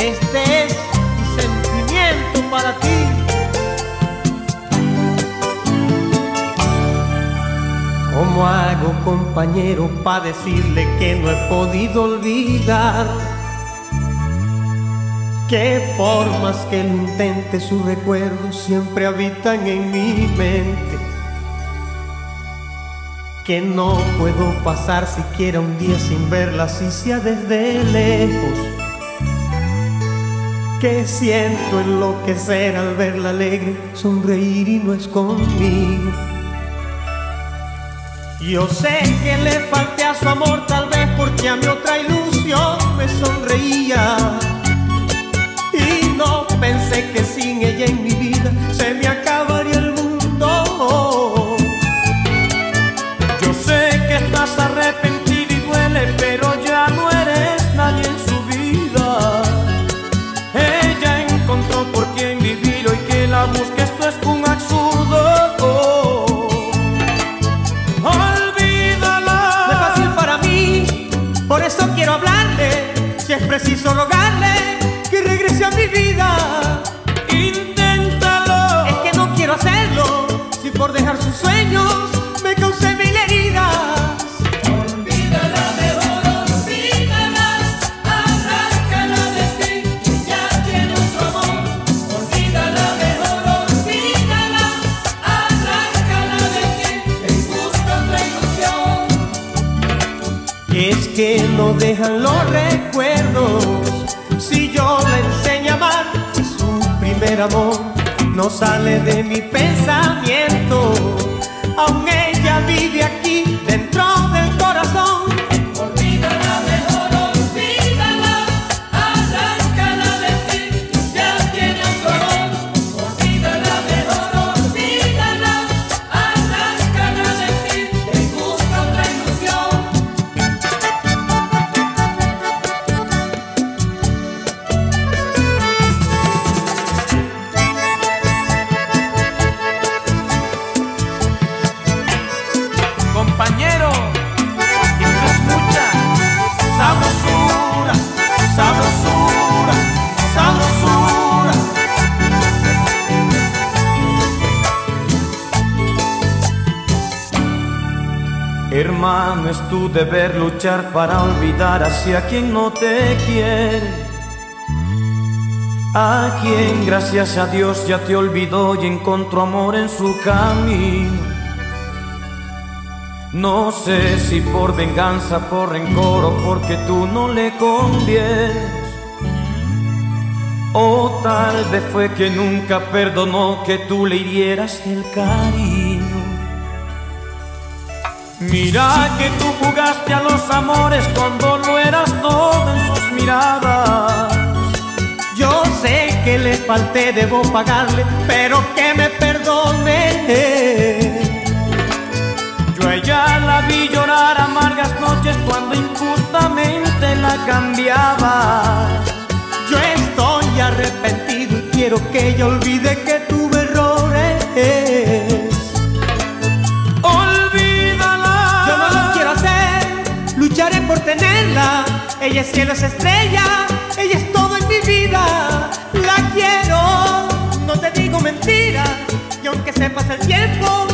Este es mi sentimiento para ti. ¿Cómo hago, compañero, para decirle que no he podido olvidar? Que por más que lo intente, sus recuerdos siempre habitan en mi mente. Que no puedo pasar siquiera un día sin verla, si sea desde lejos. Que siento enloquecer al verla alegre, sonreír y no es conmigo. Yo sé que le falté a su amor, tal vez porque a mi otra ilusión me sonreía. Y no pensé que sin ella en mi vida se me acabaría el mundo. Yo sé que estás arrepentido y duele, pero ya no eres nadie en su vida. Ella encontró por quién vivir, hoy que la busca esto es un absurdo. Olvídala. No es fácil para mí, por eso quiero hablarle, si es preciso rogarle que regrese a mi vida. Inténtalo. Es que no quiero hacerlo, si por dejar sus sueños me causé mil heridas. Olvídala, mejor olvídala, arráncala de ti, que ya tiene otro amor. Olvídala, mejor olvídala, arráncala de ti, que busca otra ilusión. Es que no dejan los recuerdos, si yo la enseño a amar, si su primer amor no sale de mi pensamiento. Aún ella vive aquí dentro del corazón. Olvídala, mejor olvídala, arráncala de ti, ya tiene otro amor. Olvídala, mejor olvídala, arráncala de ti, que busca otra ilusión. Compañero, esto es mucha sabrosura, sabrosura, sabrosura. Hermano, es tu deber luchar para olvidar hacia quien no te quiere, a quien gracias a Dios ya te olvidó y encontró amor en su camino. No sé si por venganza, por rencor o porque tú no le convienes, o tal vez fue que nunca perdonó que tú le hirieras el cariño. Mira que tú jugaste a los amores cuando lo eras todo en sus miradas. Yo sé que le falté, debo pagarle, pero que me perdone. Yo a ella la vi llorar amargas noches cuando injustamente la cambiaba. Yo estoy arrepentido y quiero que ella olvide que tuve errores. Olvídala. Yo no lo quiero hacer, lucharé por tenerla. Ella es cielo, es estrella, ella es todo en mi vida. La quiero, no te digo mentiras, y aunque se pase el tiempo